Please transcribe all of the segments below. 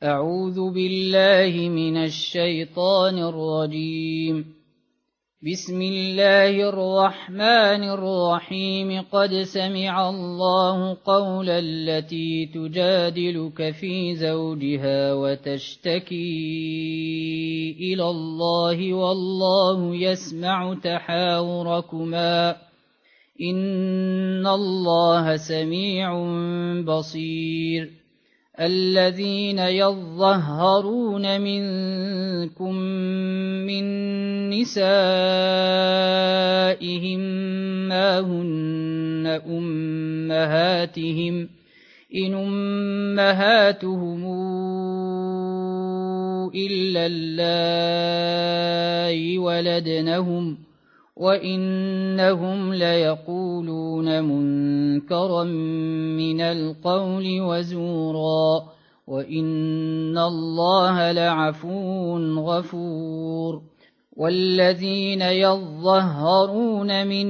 أعوذ بالله من الشيطان الرجيم. بسم الله الرحمن الرحيم. قد سمع الله قول التي تجادلك في زوجها وتشتكي إلى الله والله يسمع تحاوركما إن الله سميع بصير. الذين يظهرون منكم من نسائهم ما هن أمهاتهم إن أمهاتهم إلا اللائي ولدنهم وإنهم ليقولون منكرا من القول وزورا وإن الله لعفو غفور. والذين يظهرون من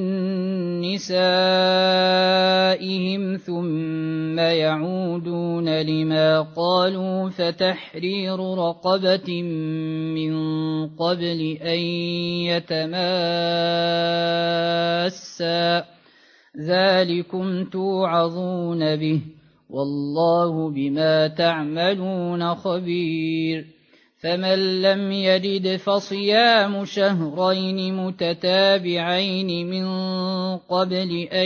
نسائهم ثم يعودون لما قالوا فتحرير رقبة من قبل أن يتماسا ذلكم توعظون به والله بما تعملون خبير. فمن لم يجد فصيام شهرين متتابعين من قبل أن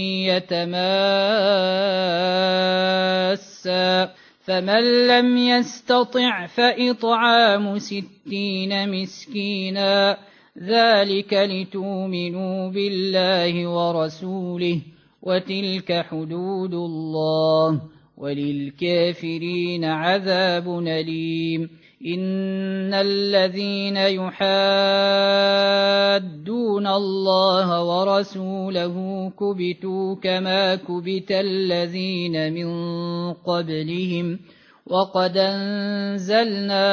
يتماسا فمن لم يستطع فإطعام 60 مسكينا ذلك لتؤمنوا بالله ورسوله وتلك حدود الله وللكافرين عذاب أليم. إن الذين يحادون الله ورسوله كبتوا كما كبت الذين من قبلهم وقد أنزلنا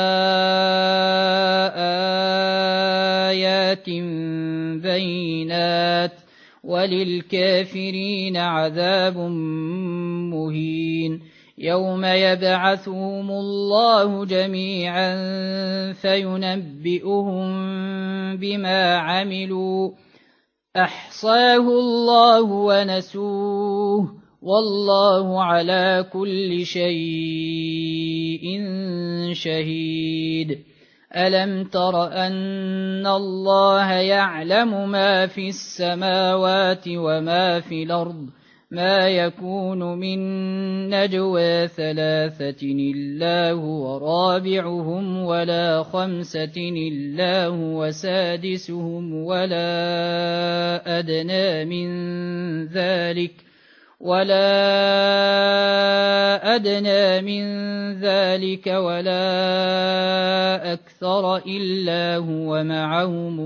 آيات بينات وللكافرين عذاب مهين. يوم يبعثهم الله جميعا فينبئهم بما عملوا أحصاه الله ونسوه والله على كل شيء شهيد. ألم تر أن الله يعلم ما في السماوات وما في الأرض ما يكون من نجوى 3 إلا هو رابعهم ولا 5 إلا هو سادسهم ولا أدنى من ذلك ولا أكثر إلا هو معهم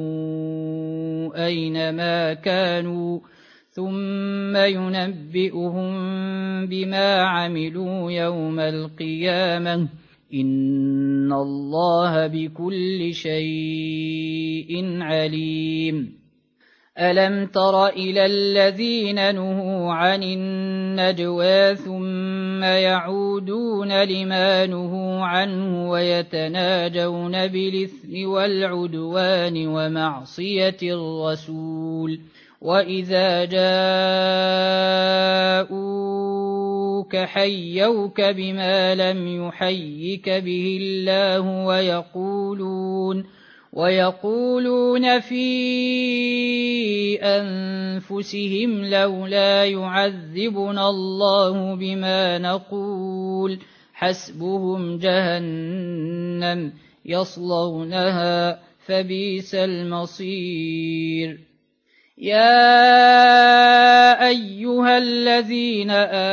أينما كانوا ثم ينبئهم بما عملوا يوم القيامة إن الله بكل شيء عليم. ألم تر إلى الذين نهوا عن النجوى ثم يعودون لما نهوا عنه ويتناجون بالإثم والعدوان ومعصية الرسول وإذا جاءوك حيوك بما لم يحيك به الله ويقولون في أنفسهم لولا يعذبنا الله بما نقول حسبهم جهنم يصلونها فبئس المصير. يا أيها الذين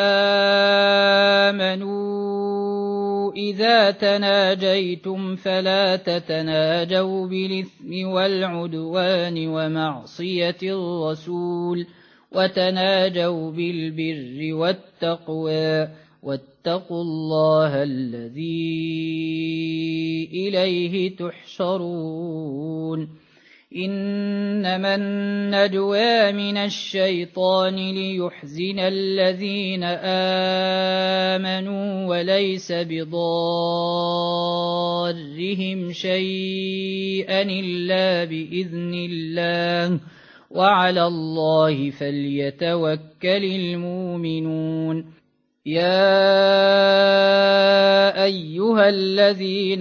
آمنوا إذا تناجيتم فلا تتناجوا بالإثم والعدوان ومعصية الرسول وتناجوا بالبر والتقوى واتقوا الله الذي إليه تحشرون. إنما النجوى من الشيطان ليحزن الذين آمنوا وليس بضارهم شيئا إلا بإذن الله وعلى الله فليتوكل المؤمنون. يا أيها الذين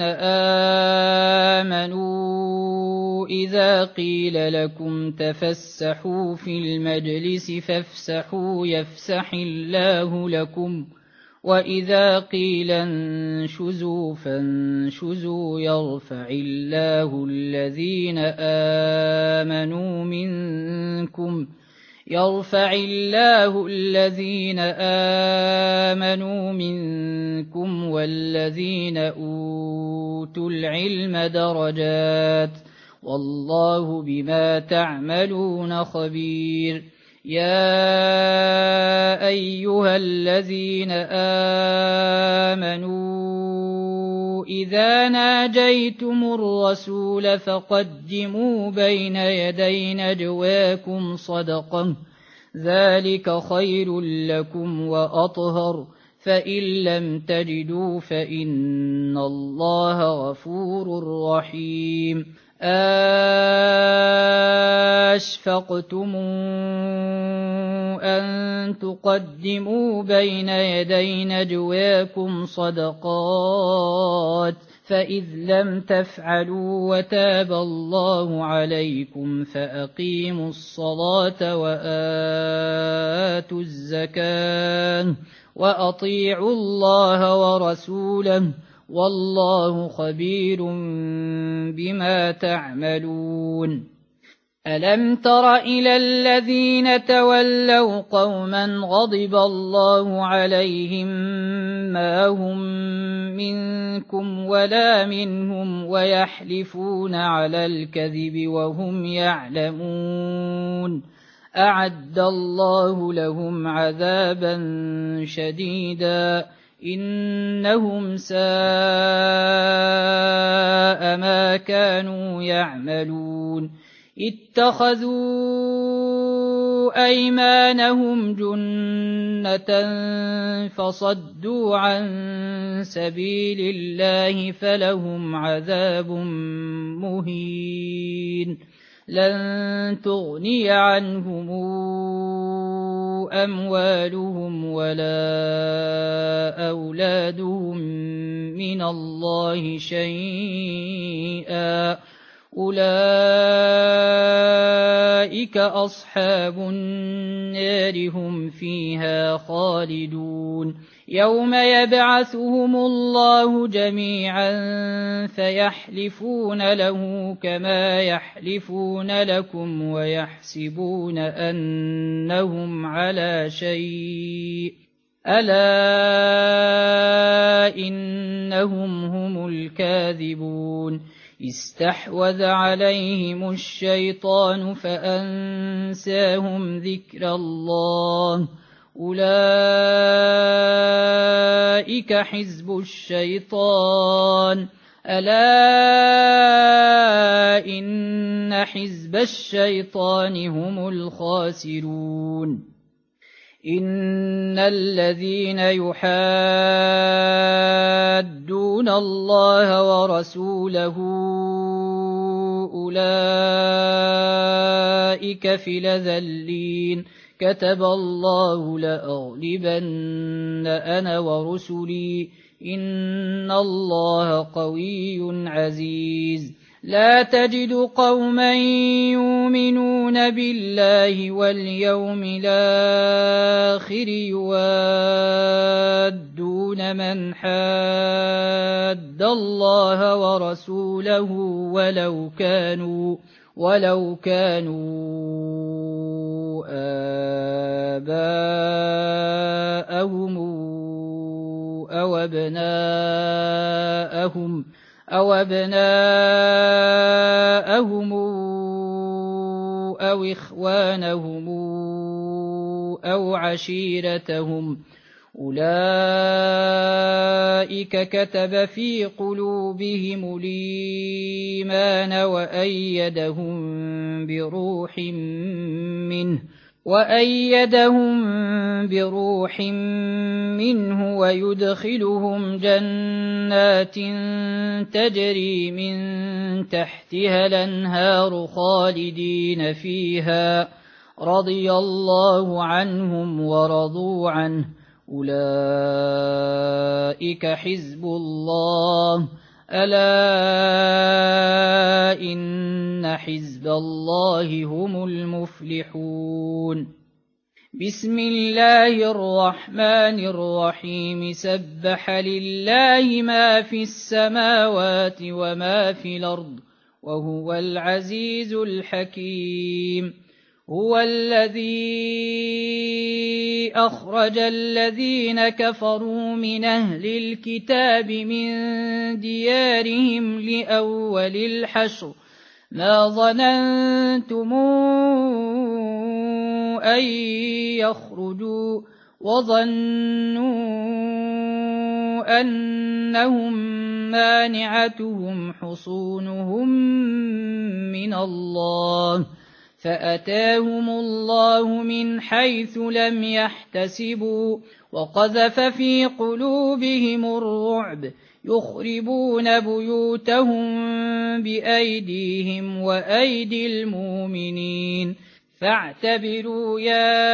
آمنوا إذا قيل لكم تفسحوا في المجلس فافسحوا يفسح الله لكم وإذا قيل انشزوا فانشزوا يرفع الله الذين آمنوا منكم والذين أوتوا العلم درجات والله بما تعملون خبير. يا أيها الذين آمنوا إذا ناجيتم الرسول فقدموا بين يدي نجواكم صدقة ذلك خير لكم وأطهر فإن لم تجدوا فإن الله غفور رحيم. أشفقتم أن تقدموا بين يدي نجواكم صدقات فإذ لم تفعلوا وتاب الله عليكم فأقيموا الصلاة وآتوا الزكاة وأطيعوا الله ورسوله والله خبير بما تعملون. ألم تر إلى الذين تولوا قوما غضب الله عليهم ما هم منكم ولا منهم ويحلفون على الكذب وهم يعلمون أعد الله لهم عذابا شديدا إنهم ساء ما كانوا يعملون. اتخذوا أيمانهم جنة فصدوا عن سبيل الله فلهم عذاب مهين. لن تغني عنهم أموالهم ولا أولادهم من الله شيئا أولئك أصحاب النار هم فيها خالدون. يوم يبعثهم الله جميعا فيحلفون له كما يحلفون لكم ويحسبون أنهم على شيء ألا إنهم هم الكاذبون. استحوذ عليهم الشيطان فأنساهم ذكر الله أولئك حزب الشيطان ألا إن حزب الشيطان هم الخاسرون. إن الذين يحادون الله ورسوله أولئك في الأذلين كتب الله لأغلبن أنا ورسلي إن الله قوي عزيز. لا تجد قوما يؤمنون بالله واليوم الآخر يوادون من حاد الله ورسوله ولو كانوا آباءهم أو أبناءهم أو إخوانهم أو عشيرتهم أولئك كتب في قلوبهم الإيمان وأيدهم بروح منه وأيدهم بروح منه ويدخلهم جنات تجري من تحتها الأنهار خالدين فيها رضي الله عنهم ورضوا عنه أولئك حزب الله ألا إن حزب الله هم المفلحون بسم الله الرحمن الرحيم سبح لله ما في السماوات وما في الأرض وهو العزيز الحكيم هو الذي أخرج الذين كفروا من أهل الكتاب من ديارهم لأول الحشر ما ظننتم أن يخرجوا وظنوا أنهم مانعتهم حصونهم من الله فأتاهم الله من حيث لم يحتسبوا وقذف في قلوبهم الرعب يخربون بيوتهم بأيديهم وأيدي المؤمنين فاعتبروا يا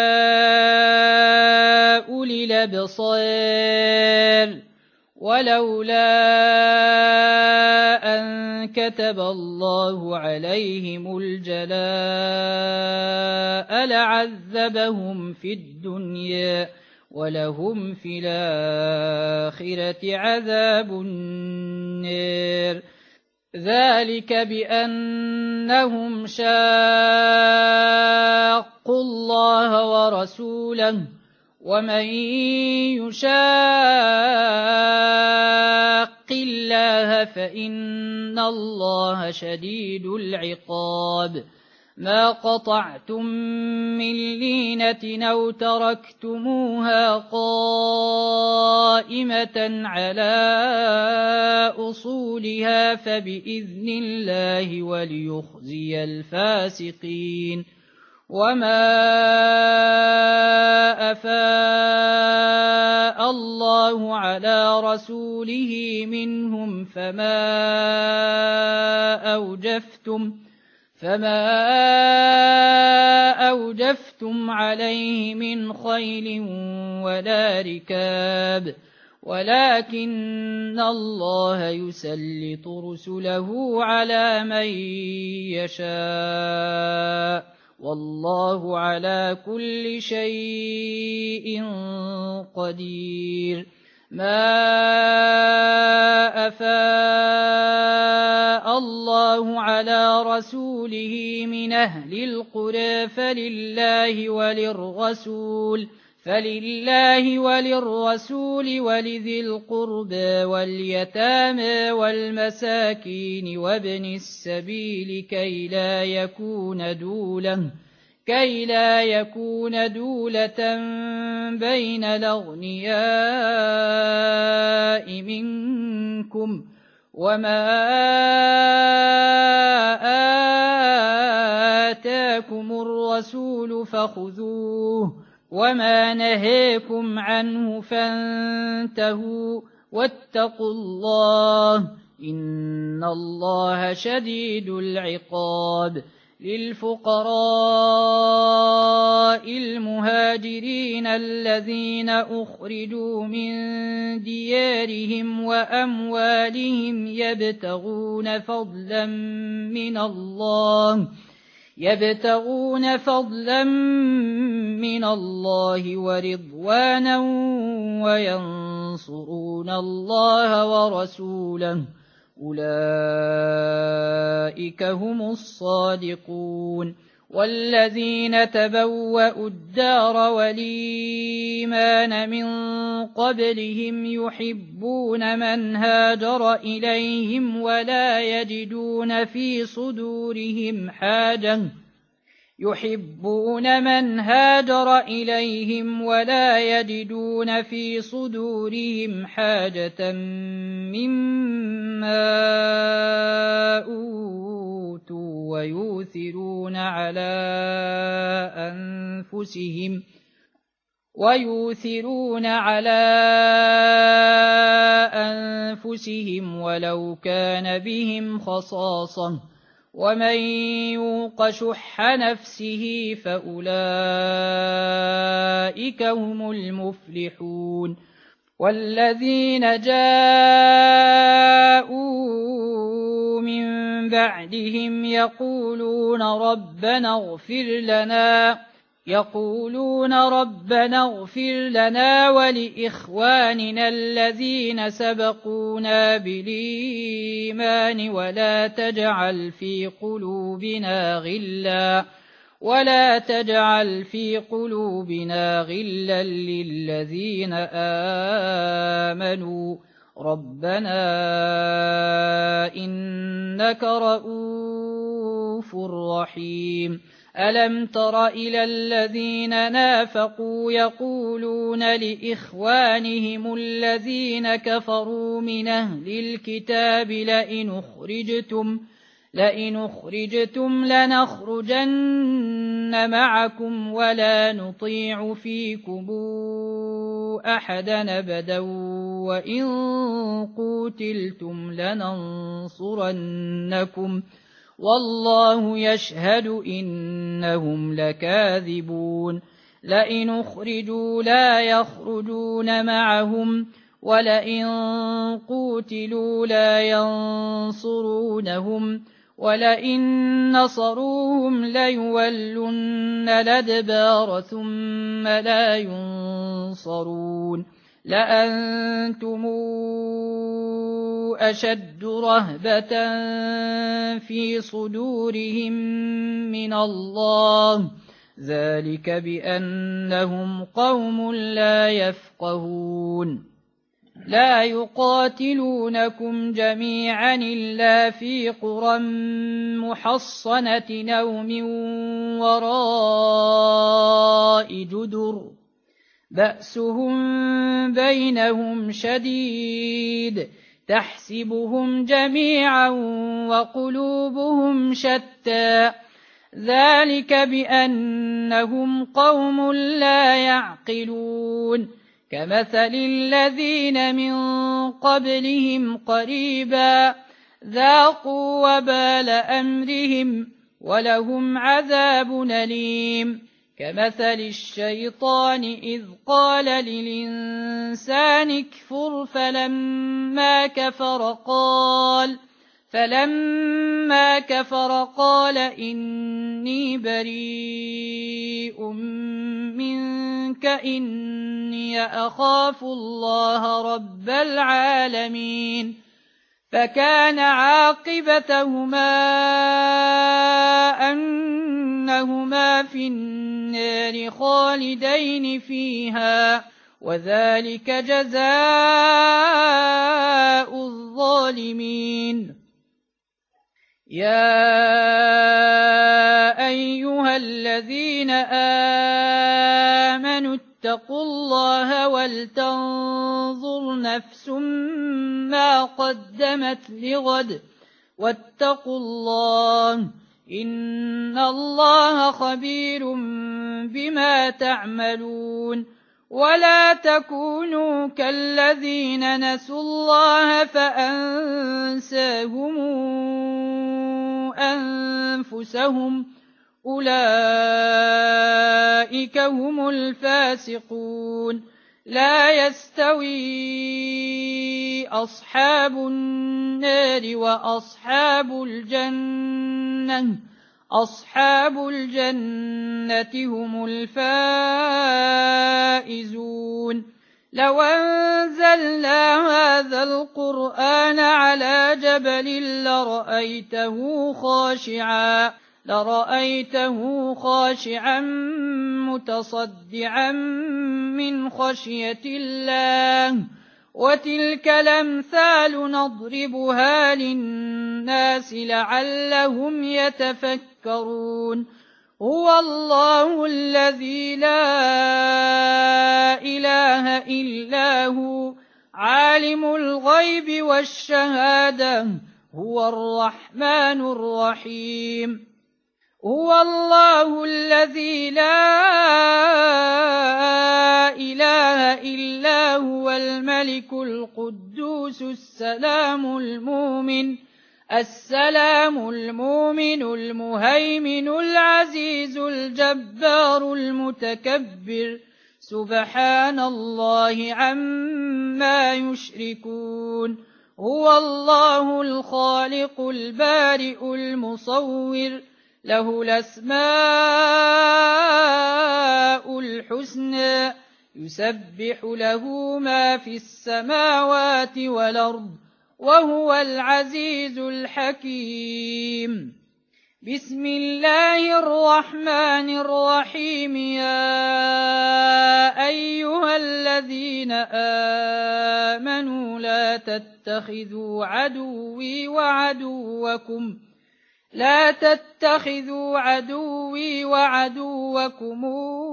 أولي الأبصار ولولا أن كتب الله عليهم الجلاء لعذبهم في الدنيا ولهم في الآخرة عذاب النار ذلك بأنهم شاقوا الله ورسوله ومن يشاق الله فإن الله شديد العقاب ما قطعتم من لينة أو تركتموها قائمة على أصولها فبإذن الله وليخزي الفاسقين وما أفاء الله على رسوله منهم فما أوجفتم عليه من خيل ولا ركاب ولكن الله يسلط رسله على من يشاء والله على كل شيء قدير ما أفاء الله على رسوله من أهل القرى فلله وللرسول ولذي القربى واليتامى والمساكين وابن السبيل كي لا يكون دولة بين الأغنياء منكم وما آتاكم الرسول فخذوه وما نهيكم عنه فانتهوا واتقوا الله إن الله شديد العقاب للفقراء المهاجرين الذين أخرجوا من ديارهم وأموالهم يبتغون فضلا من الله ورضوانا وينصرون الله ورسوله أولئك هم الصادقون والذين تبوأوا الدار والإيمان من قبلهم يحبون من هاجر إليهم ولا يجدون في صدورهم حاجة مما أوتوا ويؤثرون على أنفسهم ولو كان بهم خصاصة ومن يوق شح نفسه فأولئك هم المفلحون والذين جاءوا من بعدهم يقولون ربنا اغفر لنا ولإخواننا الذين سبقونا بالإيمان ولا تجعل في قلوبنا غلا للذين آمنوا ربنا إنك رؤوف رحيم ألم تر إلى الذين نافقوا يقولون لإخوانهم الذين كفروا من أهل الكتاب لئن أخرجتم لنخرجن معكم ولا نطيع فيكم أحدا أبدا وإن قوتلتم لننصرنكم والله يشهد إنهم لكاذبون لئن أخرجوا لا يخرجون معهم ولئن قوتلوا لا ينصرونهم ولئن نصروهم ليولن الأدبار ثم لا ينصرون لأنتم أشد رهبة في صدورهم من الله ذلك بأنهم قوم لا يفقهون لا يقاتلونكم جميعا إلا في قرى محصنة أو من وراء جدر بأسهم بينهم شديد تحسبهم جميعا وقلوبهم شتى ذلك بأنهم قوم لا يعقلون كمثل الذين من قبلهم قريبا ذاقوا وبال أمرهم ولهم عذاب أليم كمثل الشيطان إذ قال للإنسان اكفر فلما كفر قال إني بريء منك إني أخاف الله رب العالمين فكان عاقبتهما أنهما في النار خالدين فيها وذلك جزاء الظالمين يا أيها الذين آمنوا اتقوا الله ولتنظر نفس ما قدمت لغد واتقوا الله إن الله خبير بما تعملون ولا تكونوا كالذين نسوا الله فأنساهم أنفسهم أولئك هم الفاسقون لا يستوي أصحاب النار وأصحاب الجنة هم الفائزون لو أنزلنا هذا القرآن على جبل لرأيته خاشعا متصدعا من خشية الله وتلك الأمثال نضربها للناس لعلهم يتفكرون هو الله الذي لا إله إلا هو عالم الغيب والشهادة هو الرحمن الرحيم هو الله الذي لا إله إلا هو الملك القدوس السلام المؤمن المهيمن العزيز الجبار المتكبر سبحان الله عما يشركون هو الله الخالق البارئ المصور له الأسماء الحسنى يسبح له ما في السماوات والأرض وهو العزيز الحكيم بسم الله الرحمن الرحيم يا أيها الذين آمنوا لا تتخذوا عدوي وعدوكم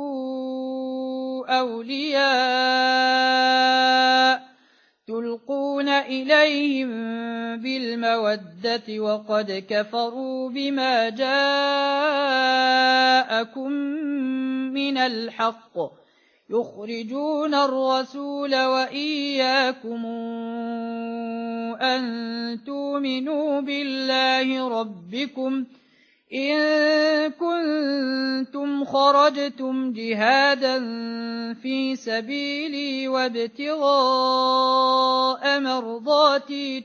أولياء تلقون إليهم بالمودة وقد كفروا بما جاءكم من الحق يخرجون الرسول وإياكم أن تؤمنوا بالله ربكم إن كنتم خرجتم جهادا في سبيلي وابتغاء مرضاتي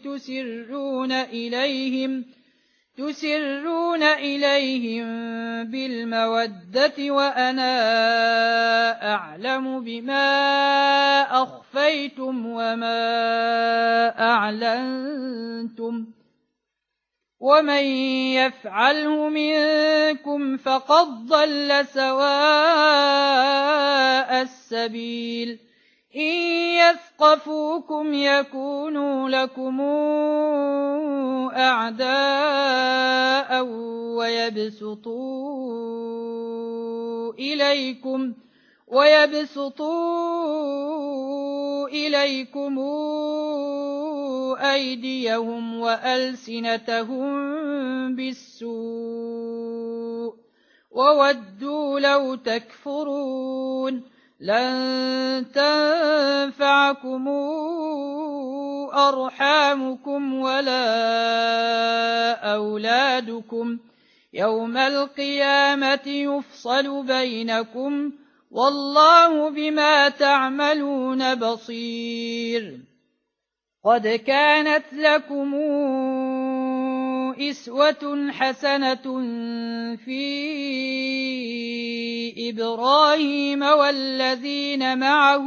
تسرون إليهم بالمودة وأنا أعلم بما أخفيتم وما أعلنتم ومن يفعله منكم فقد ضل سواء السبيل إن يثقفوكم يكونوا لكم أعداء ويبسطوا إليكم أيديهم وألسنتهم بالسوء وودوا لو تكفرون لن تنفعكم أرحامكم ولا أولادكم يوم القيامة يفصل بينكم والله بما تعملون بصير قد كانت لكم أسوة حسنة في إبراهيم والذين معه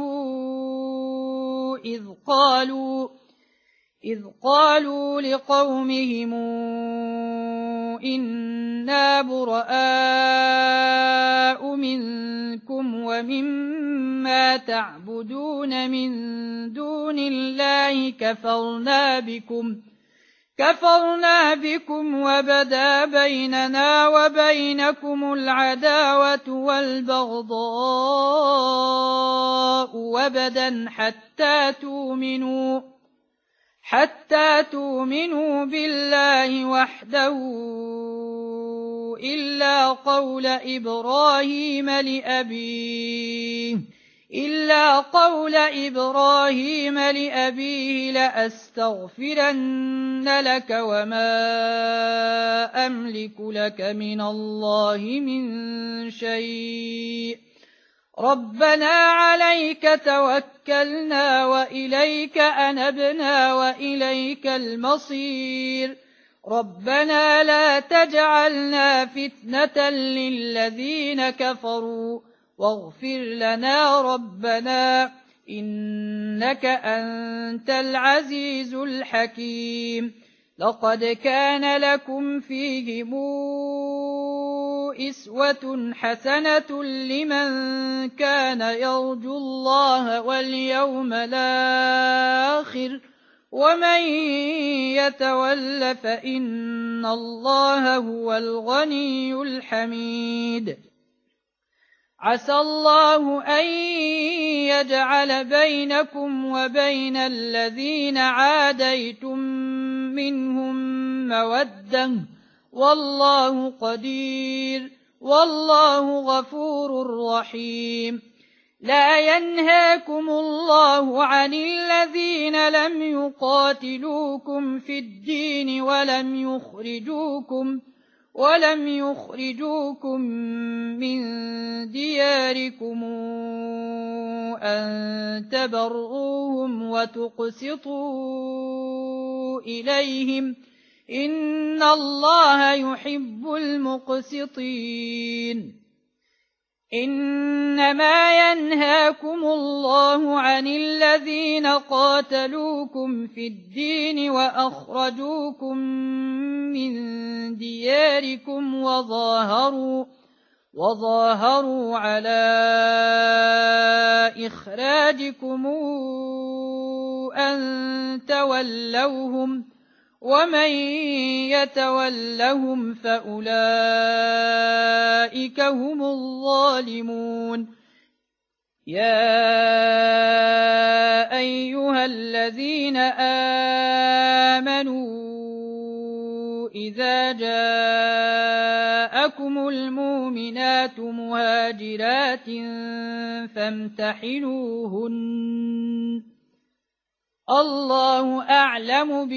إذ قالوا لقومهم إنا براء منكم ومما تعبدون من دون الله كفرنا بكم وبدا بيننا وبينكم العداوة والبغضاء وبدا حتى تؤمنوا بالله وحده إلا قول إبراهيم لأبيه لأستغفرن لك وما أملك لك من الله من شيء ربنا عليك توكلنا وإليك أنبنا وإليك المصير ربنا لا تجعلنا فتنة للذين كفروا واغفر لنا ربنا إنك أنت العزيز الحكيم لقد كان لكم فيهم أسوة حسنة لمن كان يرجو الله واليوم الآخر ومن يتول فإن الله هو الغني الحميد عسى الله أن يجعل بينكم وبين الذين عاديتم منهم مودة والله قدير والله غفور رحيم. لا ينهاكم الله عن الذين لم يقاتلوكم في الدين ولم يخرجوكم من دياركم أن تبروهم وتقسطوا إليهم إن الله يحب المقسطين. إنما ينهاكم الله عن الذين قاتلوكم في الدين وأخرجوكم من دياركم وظاهروا على إخراجكم أن تولوهم ومن يتولهم فأولئك هم الظالمون. يا أيها الذين آمنوا إذا جاءكم المؤمنات مهاجرات فامتحنوهن الله أعلم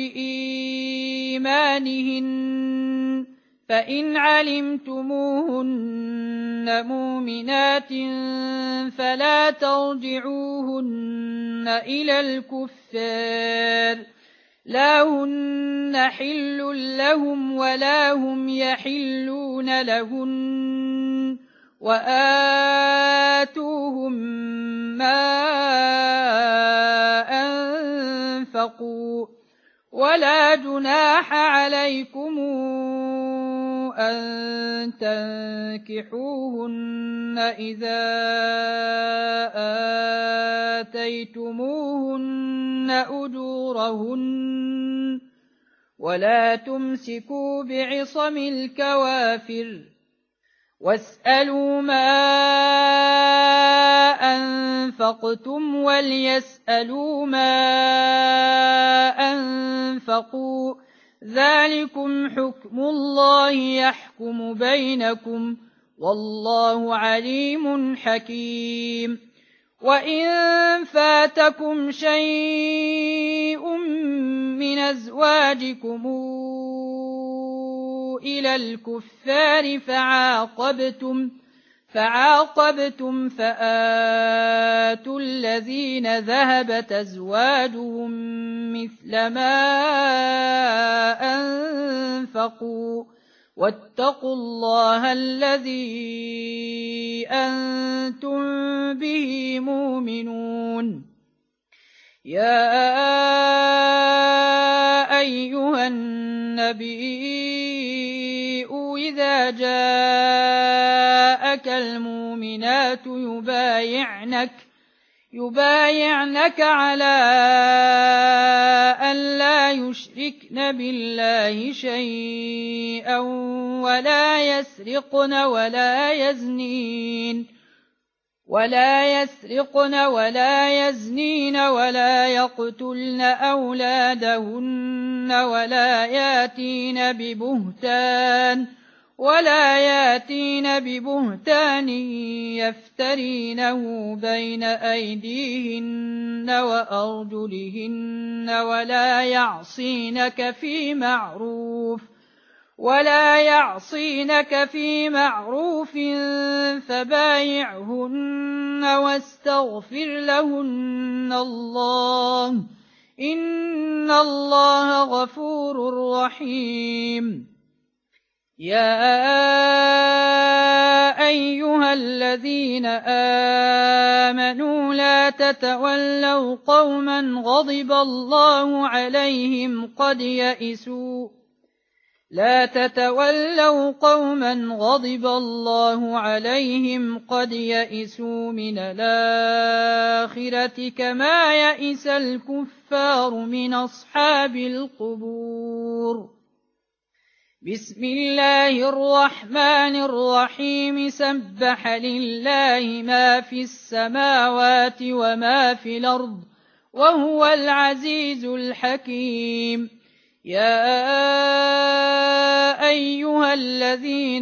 بإيمانهن فإن علمتموهن مؤمنات فلا ترجعوهن إلى الكفار لا هن حل لهم ولا هم يحلون لهن وآتوهم ما أنفقوا ولا جناح عليكم أن تنكحوهن إذا آتيتموهن أجورهن ولا تمسكوا بعصم الكوافر واسألوا ما أنفقتم وليسألوا ما أنفقوا ذلكم حكم الله يحكم بينكم والله عليم حكيم. وإن فاتكم شيء من أزواجكم إلى الكفار فعاقبتم فآتوا الذين ذهبت أزواجهم مثل ما أنفقوا واتقوا الله الذي أنتم به مؤمنون. يا أيها النبي إذا جاءك المؤمنات يبايعنك على أن لا يشركن بالله شيئا ولا يسرقن ولا يزنين ولا يقتلن أولادهن ولا ياتين ببهتان يفترينه بين أيديهن وأرجلهن ولا يعصينك في معروف فبايعهن واستغفر لهن الله إن الله غفور رحيم. يا أيها الذين آمنوا لا تتولوا قوما غضب الله عليهم قد يئسوا من الآخرة كما يئس الكفار من أصحاب القبور. بسم الله الرحمن الرحيم سبح لله ما في السماوات وما في الأرض وهو العزيز الحكيم. يا أيها الذين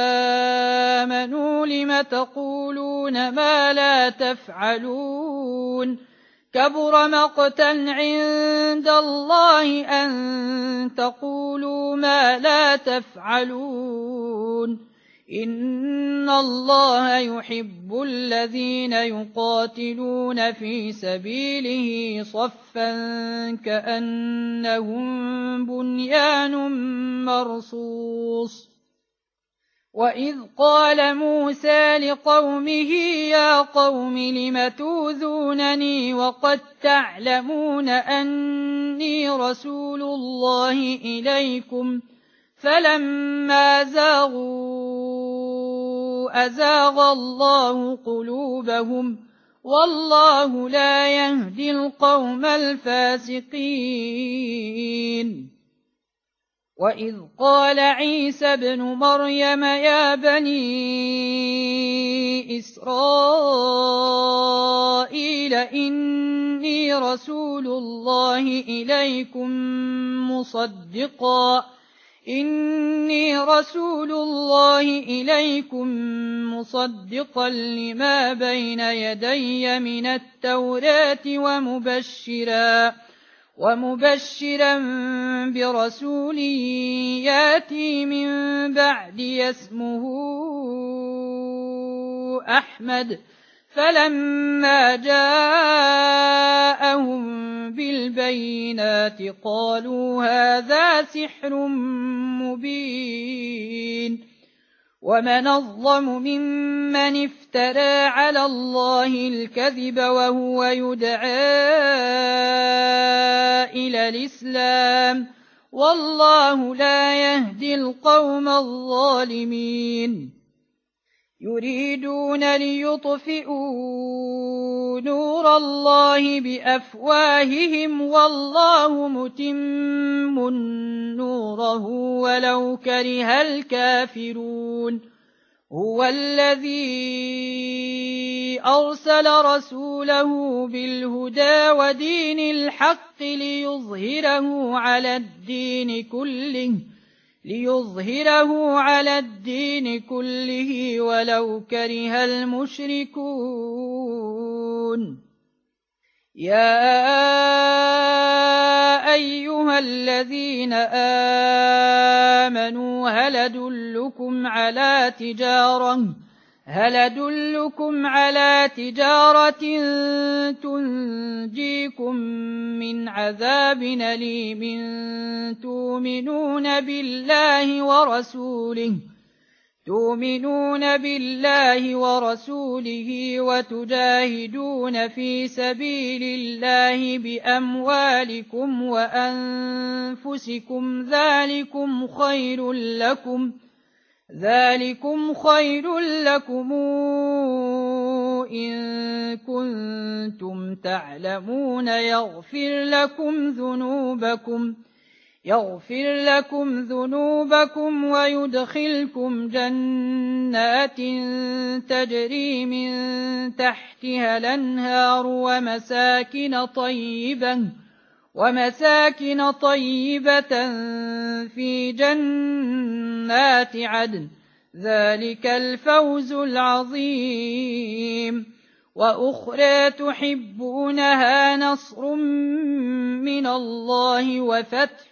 آمنوا لم تقولون ما لا تفعلون كبر مقتا عند الله أن تقولوا ما لا تفعلون إن الله يحب الذين يقاتلون في سبيله صفا كأنهم بنيان مرصوص وإذ قال موسى لقومه يا قوم لم توذونني وقد تعلمون أني رسول الله إليكم فلما زاغوا أزاغ الله قلوبهم والله لا يهدي القوم الفاسقين وإذ قال عيسى ابن مريم يا بني إسرائيل إني رسول الله إليكم مصدقا لما بين يدي من التوراة ومبشرا برسول ياتي من بعدي اسمه أحمد فلما جاءهم بالبينات قالوا هذا سحر مبين ومن أظلم ممن افترى على الله الكذب وهو يدعى إلى الإسلام والله لا يهدي القوم الظالمين يريدون ليطفئوا نور الله بأفواههم والله متم نوره ولو كره الكافرون هو الذي أرسل رسوله بالهدى ودين الحق ليظهره على الدين كله ولو كره المشركون يا أيها الذين آمنوا هل أدلكم على تجارة تنجيكم من عذاب أليم تؤمنون بالله ورسوله وتجاهدون في سبيل الله بأموالكم وأنفسكم ذلكم خير لكم إن كنتم تعلمون يغفر لكم ذنوبكم ويدخلكم جنات تجري من تحتها الأنهار ومساكن طيبة في جنات عدن ذلك الفوز العظيم وأخرى تحبونها نصر من الله وفتح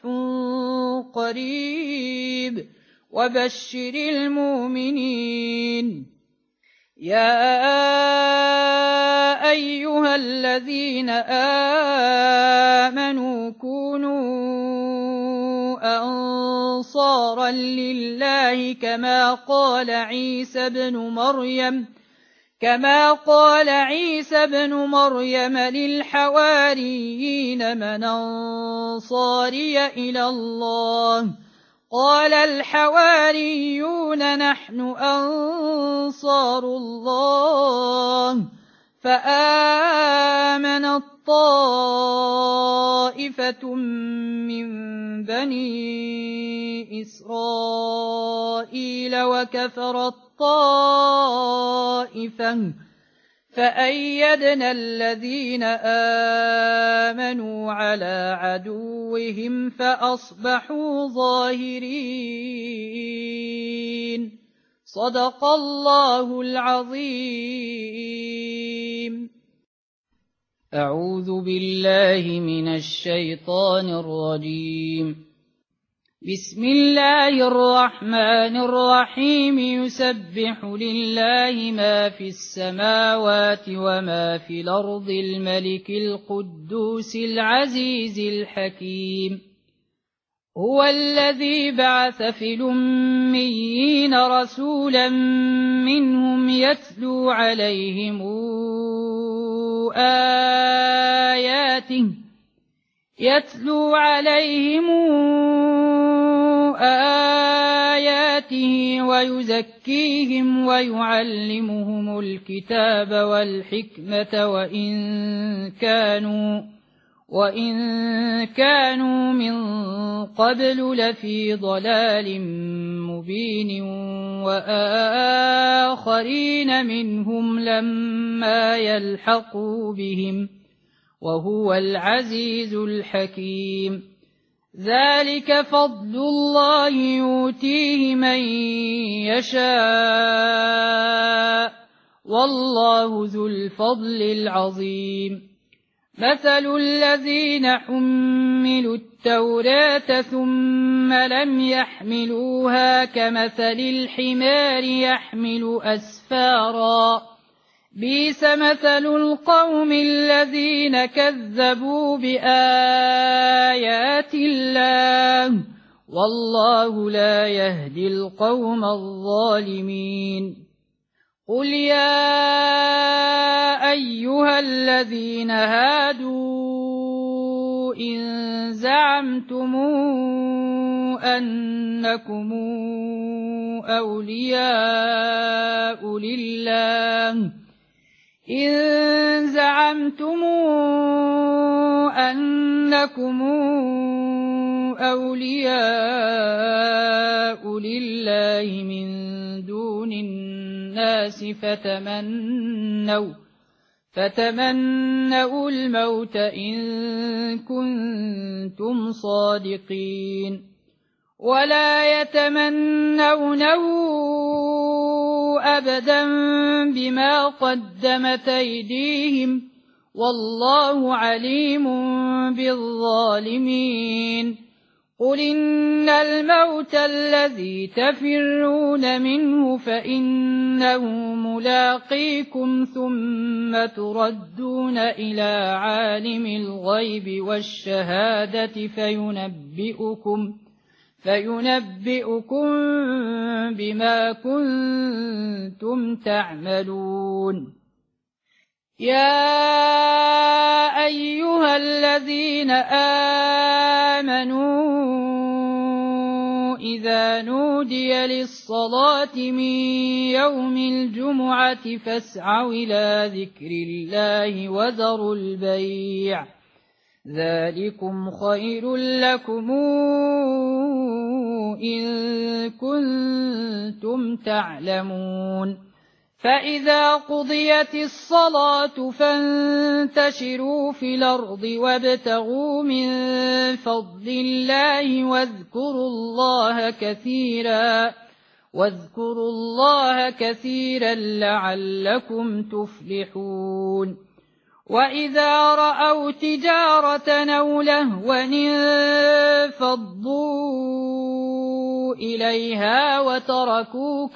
قريب وبشر المؤمنين يا أيها الذين آمنوا كونوا أنصارا لله كما قال عيسى بن مريم للحواريين من أنصاري إلى الله قال الحواريون نحن أنصار الله فآمنت طائفة من بني إسرائيل وكفرت طائفة فأيدنا الذين آمنوا على عدوهم فأصبحوا ظاهرين. صدق الله العظيم. أعوذ بالله من الشيطان الرجيم. بسم الله الرحمن الرحيم. يسبح لله ما في السماوات وما في الأرض الملك القدوس العزيز الحكيم. هو الذي بعث في الأميين رسولا منهم يتلو عليهم آياته ويزكيهم ويعلمهم الكتاب والحكمة وإن كانوا من قبل لفي ضلال مبين وآخرين منهم لما يلحقوا بهم وهو العزيز الحكيم. ذلك فضل الله يؤتيه من يشاء والله ذو الفضل العظيم. مثل الذين حملوا التوراة ثم لم يحملوها كمثل الحمار يحمل أسفارا. بئس مثل القوم الذين كذبوا بآيات الله والله لا يهدي القوم الظالمين. قل يا أيها الذين هادوا إن زعمتم أنكم أولياء لله من دون الناس فتمنوا الموت إن كنتم صادقين ولا يتمنونه أبدا بما قدمت أيديهم والله عليم بالظالمين. قل إن الموت الذي تفرون منه فإنه ملاقيكم ثم تردون إلى عالم الغيب والشهادة فينبئكم بما كنتم تعملون. يا أيها الذين آمنوا إذا نودي للصلاة من يوم الجمعة فاسعوا إلى ذكر الله وذروا البيع ذلكم خير لكم إن كنتم تعلمون. فإذا قضيت الصلاة فانتشروا في الأرض وابتغوا من فضل الله واذكروا الله كثيرا لعلكم تفلحون. وإذا رأوا تجارة أو لهوا انفضوا إليها وتركوك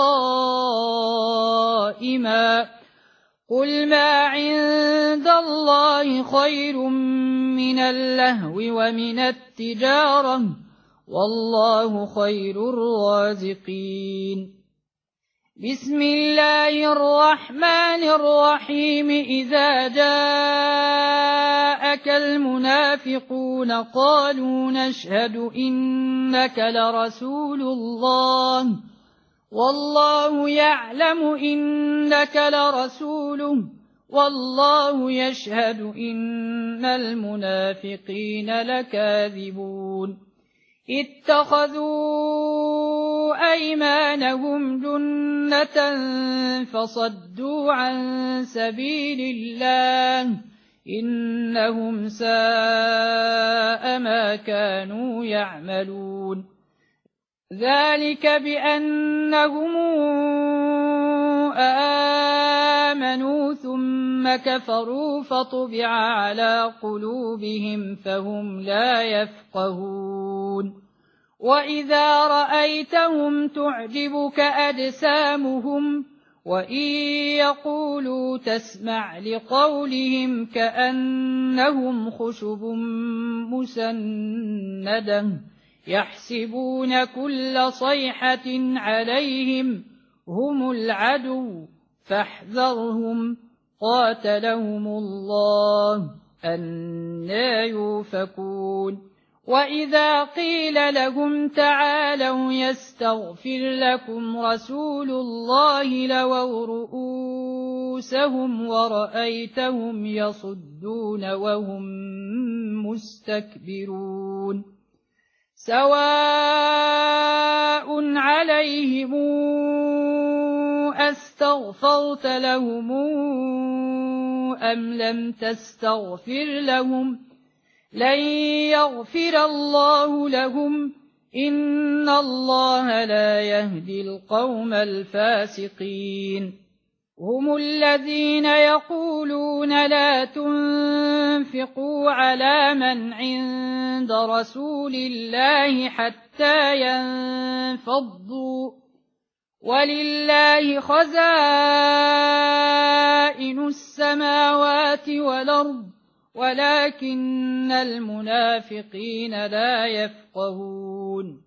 قائما. قل ما عند الله خير من اللهو ومن التجارة والله خير الرازقين. بسم الله الرحمن الرحيم. إذا جاءك المنافقون قالوا نشهد إنك لرسول الله والله يعلم إنك لرسوله والله يشهد إن المنافقين لكاذبون. اتخذوا أيمانهم جنة فصدوا عن سبيل الله إنهم ساء ما كانوا يعملون ذلك بأنهم آمنوا ثم كفروا فطبع على قلوبهم فهم لا يفقهون وإذا رأيتهم تعجبك أجسامهم وإن يقولوا تسمع لقولهم كأنهم خشب مسندة يحسبون كل صيحة عليهم هم العدو فاحذرهم قاتلهم الله أنى يؤفكون وإذا قيل لهم تعالوا يستغفر لكم رسول الله لووا رؤوسهم ورأيتهم يصدون وهم مستكبرون سواء عليهم أستغفرت لهم أم لم تستغفر لهم لن يغفر الله لهم إن الله لا يهدي القوم الفاسقين هم الذين يقولون لا تنفقوا على من عند رسول الله حتى ينفضوا ولله خزائن السماوات والأرض ولكن المنافقين لا يفقهون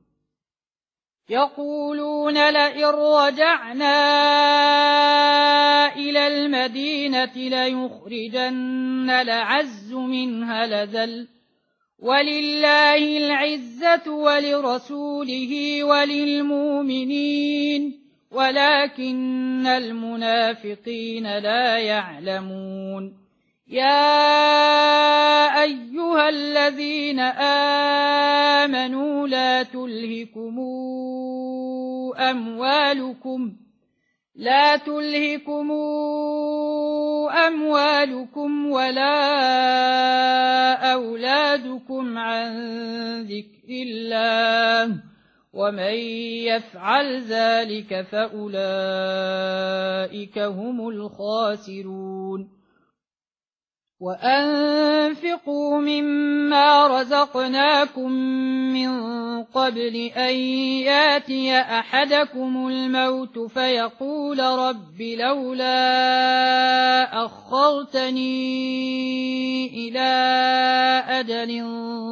يقولون لئن رجعنا إلى المدينة ليخرجن الأعز منها الأذل ولله العزة ولرسوله وللمؤمنين ولكن المنافقين لا يعلمون يا أيها الذين آمنوا لا تلهكم أموالكم ولا أولادكم عن ذكر الله ومن يفعل ذلك فأولئك هم الخاسرون وأنفقوا مما رزقناكم من قبل أن ياتي أحدكم الموت فيقول رب لولا أخرتني إلى أجل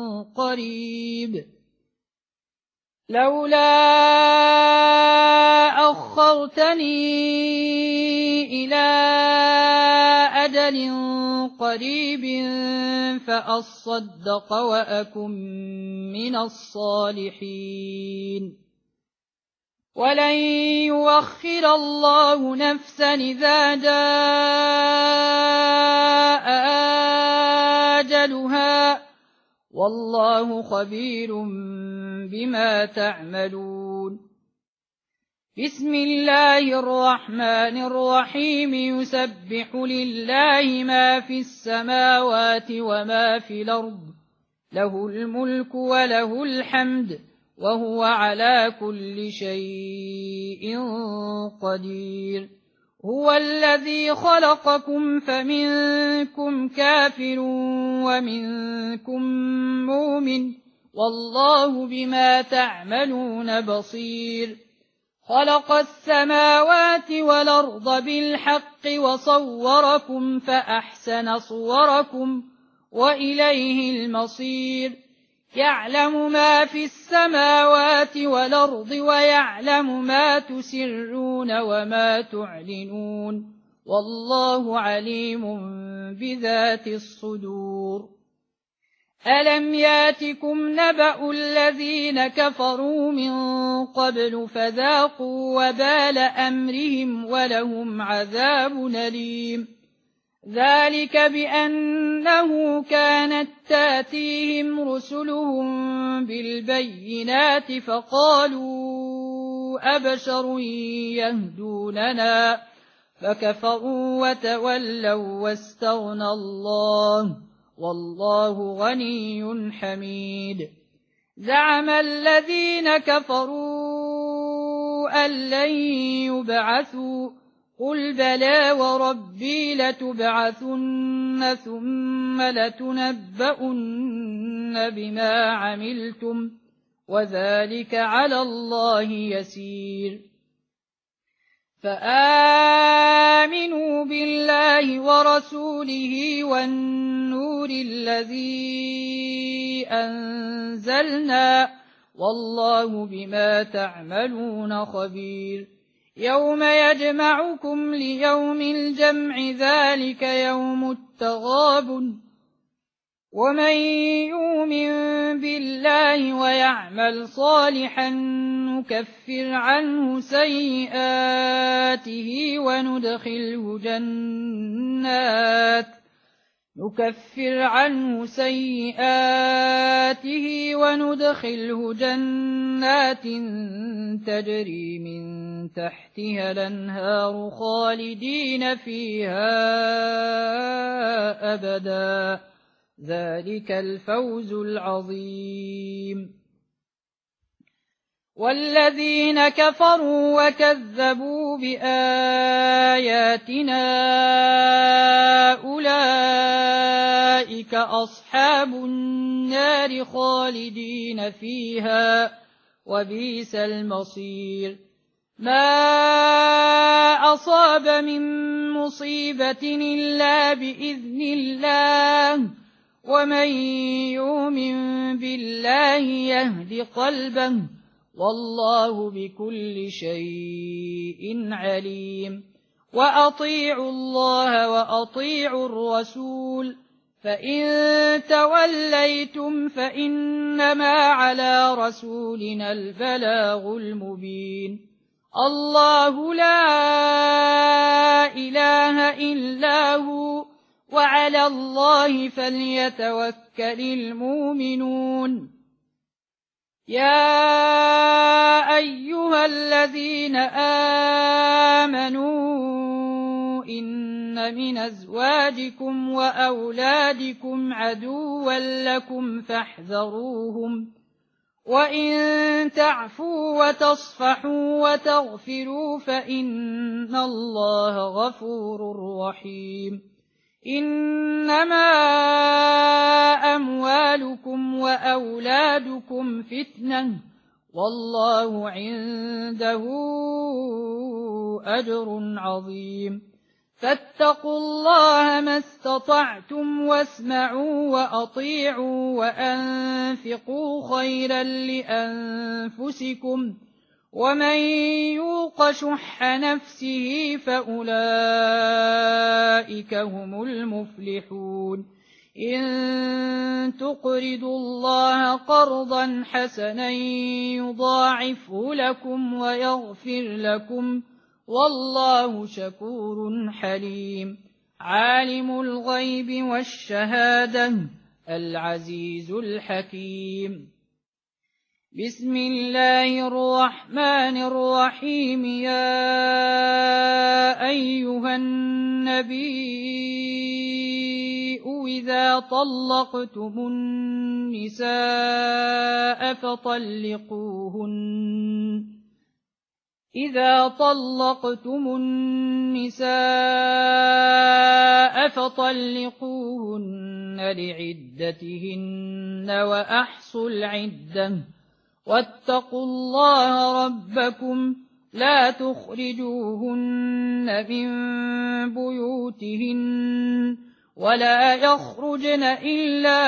قريب فأصدق وأكن من الصالحين ولن يؤخر الله نفسا إذا جاء أجلها والله خبير بما تعملون بسم الله الرحمن الرحيم يسبح لله ما في السماوات وما في الأرض له الملك وله الحمد وهو على كل شيء قدير هو الذي خلقكم فمنكم كافر ومنكم مؤمن والله بما تعملون بصير خلق السماوات والأرض بالحق وصوركم فأحسن صوركم وإليه المصير يعلم ما في السماوات والأرض ويعلم ما تسرون وما تعلنون والله عليم بذات الصدور ألم ياتكم نبأ الذين كفروا من قبل فذاقوا وبال أمرهم ولهم عذاب أليم ذلك بأنه كانت تاتيهم رسلهم بالبينات فقالوا أبشر يهدوننا فكفروا وتولوا واستغنى الله والله غني حميد. زعم الذين كفروا أن لن يبعثوا قل بلى وربي لتبعثن ثم لتنبؤن بما عملتم وذلك على الله يسير. فآمنوا بالله ورسوله والنور الذي أنزلنا والله بما تعملون خبير. يوم يجمعكم ليوم الجمع ذلك يوم التغابن ومن يؤمن بالله ويعمل صالحا نكفر عنه سيئاته وندخله جنات تجري من تحتها الأنهار خالدين فيها أبدا ذلك الفوز العظيم. والذين كفروا وكذبوا بآياتنا أولئك أصحاب النار خالدين فيها وبئس المصير. ما أصاب من مصيبة إلا بإذن الله ومن يؤمن بالله يهد قلبه والله بكل شيء عليم. وأطيعوا الله وأطيعوا الرسول فإن توليتم فإنما على رسولنا البلاغ المبين. الله لا إله إلا هو وعلى الله فليتوكل المؤمنون. يا أيها الذين آمنوا إن من أزواجكم وأولادكم عدوا لكم فاحذروهم وإن تعفوا وتصفحوا وتغفروا فإن الله غفور رحيم. إنما أموالكم وأولادكم فتنة والله عنده أجر عظيم. فاتقوا الله ما استطعتم واسمعوا وأطيعوا وأنفقوا خيرا لأنفسكم ومن يوق شح نفسه فأولئك هم المفلحون. إن تقرضوا الله قرضا حسنا يضاعفه لكم ويغفر لكم والله شكور حليم. عالم الغيب والشهادة العزيز الحكيم. بسم الله الرحمن الرحيم. يا أيها النبي إذا طلقتم النساء فطلقوهن لعدتهن وأحصوا العدة واتقوا الله ربكم لا تخرجوهن من بيوتهن ولا يخرجن إلا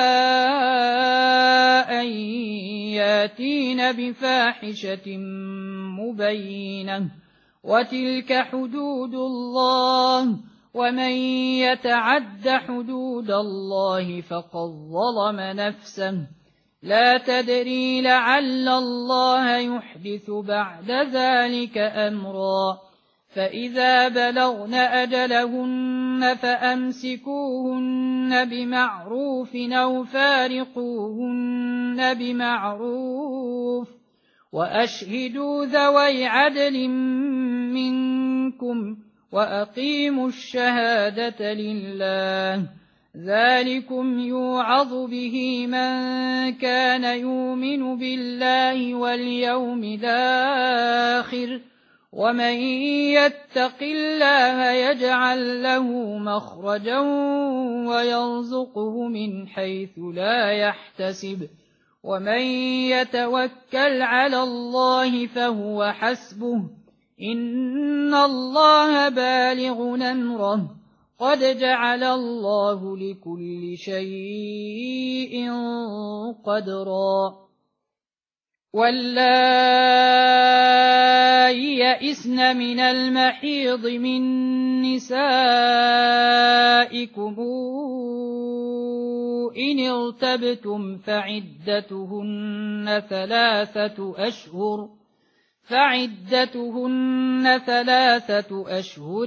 أن ياتين بفاحشة مبينة وتلك حدود الله ومن يتعد حدود الله فقد ظلم نفسه لا تدري لعل الله يحدث بعد ذلك أمرا. فإذا بلغن أجلهن فأمسكوهن بمعروف أو فارقوهن بمعروف وأشهدوا ذوي عدل منكم وأقيموا الشهادة لله ذلكم يوعظ به من كان يؤمن بالله واليوم الآخر ومن يتق الله يجعل له مخرجا ويرزقه من حيث لا يحتسب ومن يتوكل على الله فهو حسبه إن الله بالغ أمره قد جعل الله لكل شيء قدرا واللائي يئسن من المحيض من نسائكم إن ارتبتم فعدتهن ثلاثة أشهر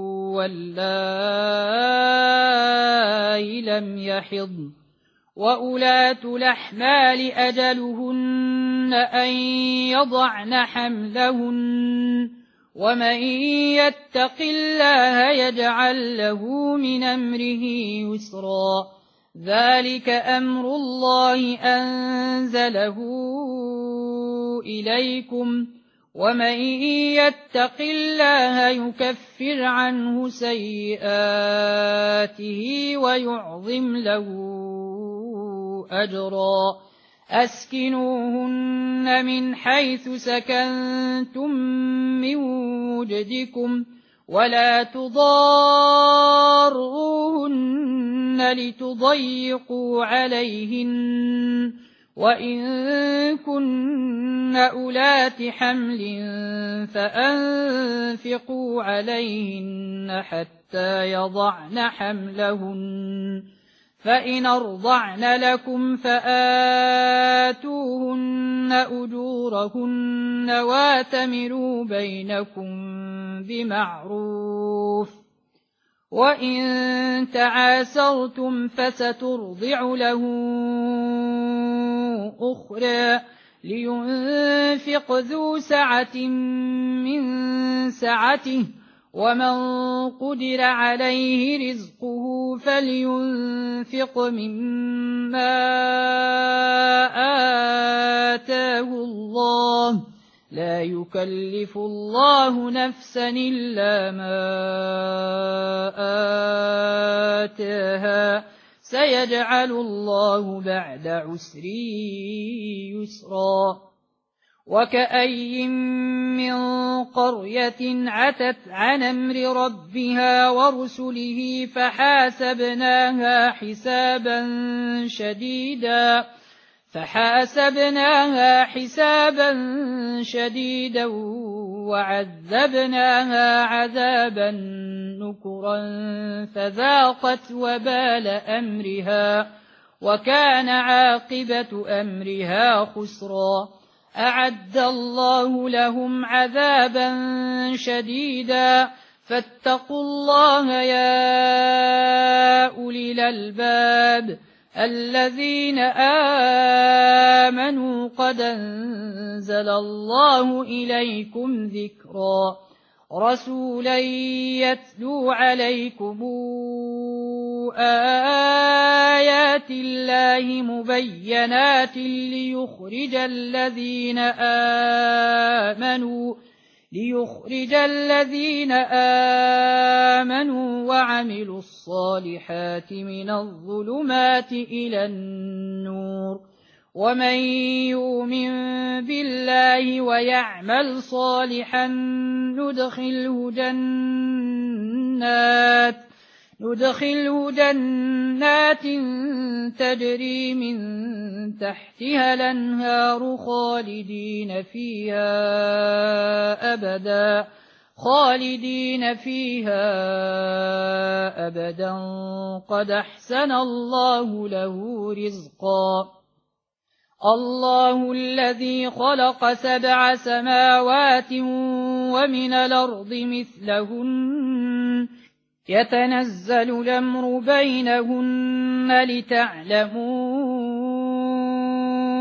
واللائي لم يحضن وأولاة الأحمال أجلهن أن يضعن حملهن ومن يتق الله يجعل له من أمره يسرا ذلك أمر الله أنزله إليكم ومن يتق الله يكفر عنه سيئاته ويعظم له أجرا أسكنوهن من حيث سكنتم من وجدكم ولا تضاروهن لتضيقوا عليهن وإن كن أولات حمل فأنفقوا عليهن حتى يضعن حملهن فإن أرضعن لكم فآتوهن أجورهن واتمروا بينكم بمعروف وإن تعاسرتم فسترضع له أخرى لينفق ذو سعة من سعته ومن قدر عليه رزقه فلينفق مما آتاه الله لا يكلف الله نفسا إلا ما آتاها سيجعل الله بعد عسر يسرا وكأي من قرية عتت عن أمر ربها ورسله فحاسبناها حسابا شديدا وعذبناها عذابا نكرا فذاقت وبال أمرها وكان عاقبة أمرها خسرا أعد الله لهم عذابا شديدا فاتقوا الله يا أولي الألباب الذين آمنوا قد أنزل الله إليكم ذكرا رسولا يتلو عليكم آيات الله مبينات ليخرج الذين آمنوا وعملوا الصالحات من الظلمات إلى النور ومن يؤمن بالله ويعمل صالحا ندخله جنات تجري من تحتها الأنهار خالدين فيها أبدا قد أحسن الله له رزقا الله الذي خلق 7 سماوات ومن الأرض مثلهن يتنزل الأمر بينهن لتعلموا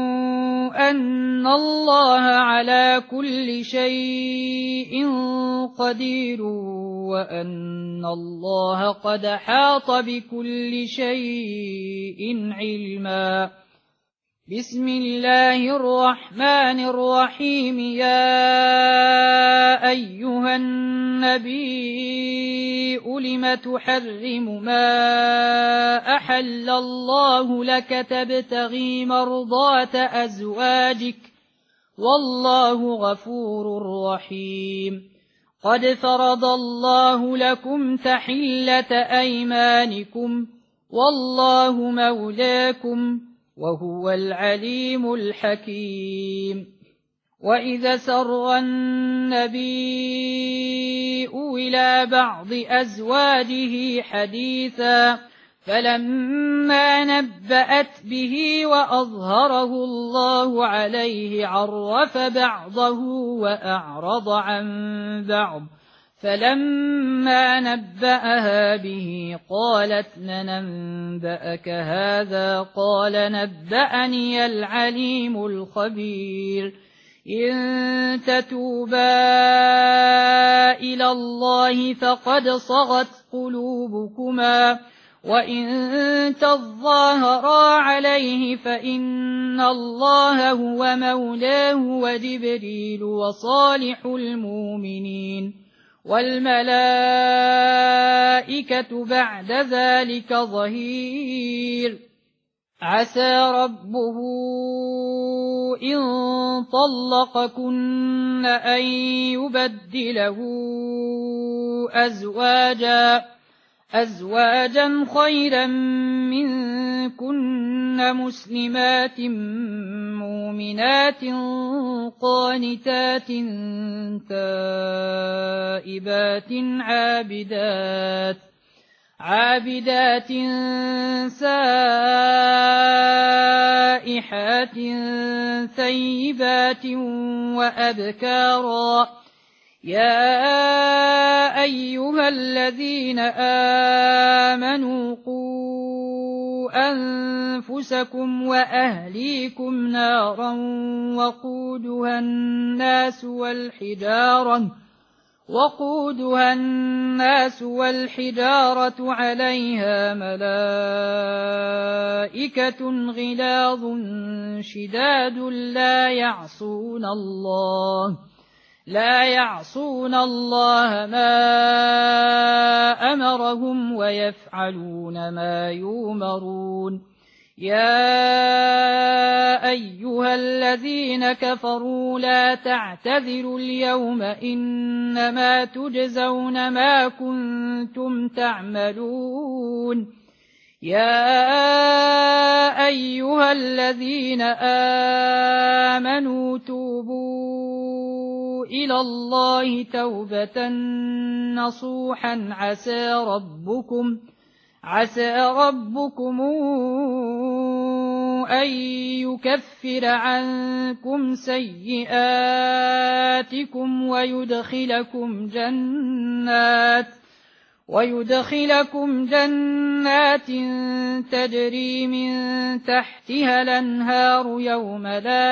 أن الله على كل شيء قدير وأن الله قد حاط بكل شيء علما. بسم الله الرحمن الرحيم. يا أيها النبي لم تحرم ما أحل الله لك تبتغي مرضات أزواجك والله غفور رحيم. قد فرض الله لكم تحلة أيمانكم والله مولاكم وهو العليم الحكيم. وإذا سر النبي إلى بعض أزواجه حديثا فلما نبأت به وأظهره الله عليه عرف بعضه وأعرض عن بعض فلما نبأها به قالت من أنبأك هذا قال نبأني العليم الخبير. إن تتوبا إلى الله فقد صغت قلوبكما وإن تظاهرا عليه فإن الله هو مولاه وجبريل وصالح المؤمنين والملائكة بعد ذلك ظهير. عسى ربه إن طلقكن أن يبدله أزواجا خيرا منكن مسلمات مؤمنات قانتات تائبات عابدات سائحات ثيبات وأبكارا. يا أيها الذين آمنوا قوا أنفسكم وأهليكم نارا وقودها الناس والحجارة عليها ملائكة غلاظ شداد لا يعصون الله ما أمرهم ويفعلون ما يؤمرون. يا أيها الذين كفروا لا تعتذروا اليوم إنما تجزون ما كنتم تعملون. يا أيها الذين آمنوا توبوا إلى الله توبة نصوحا عسى ربكم أن يكفر عنكم سيئاتكم ويدخلكم جنات تجري من تحتها الأنهار يوم لا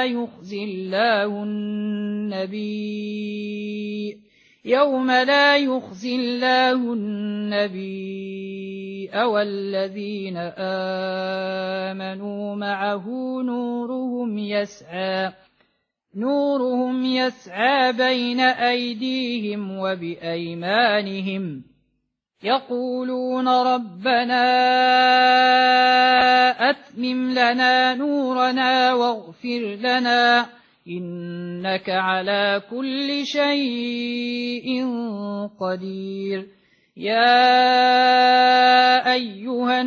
يخزي الله النبي والذين آمنوا معه نورهم يسعى بين أيديهم وبأيمانهم يقولون ربنا أتمم لنا نورنا واغفر لنا إنك على كل شيء قدير. يا أيها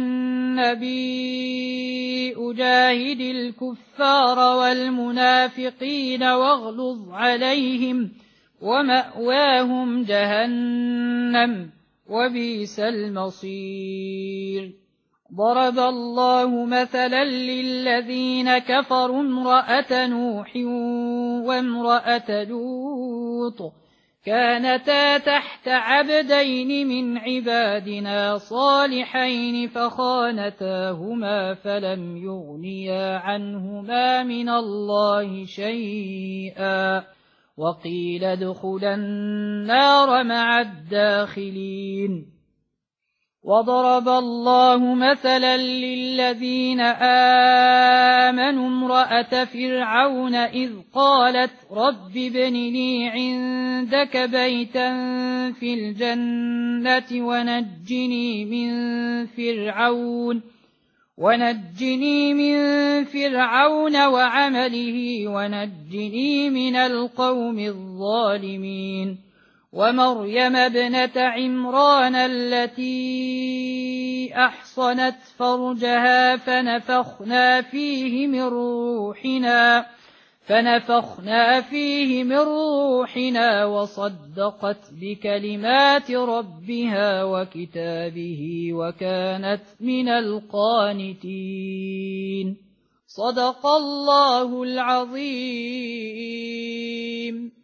النبي جاهد الكفار والمنافقين واغلظ عليهم ومأواهم جهنم وبئس المصير. ضرب الله مثلا للذين كفروا امرأة نوح وامرأة لوط كانتا تحت عبدين من عبادنا صالحين فخانتاهما فلم يغنيا عنهما من الله شيئا وقيل ادخلا النار مع الداخلين. وضرب الله مثلا للذين آمنوا امرأة فرعون إذ قالت رب ابن لي عندك بيتا في الجنة ونجني من فرعون وعمله ونجني من القوم الظالمين. ومريم ابنة عمران التي أحصنت فرجها فنفخنا فيه من روحنا وصدقت بكلمات ربها وكتابه وكانت من القانتين. صدق الله العظيم.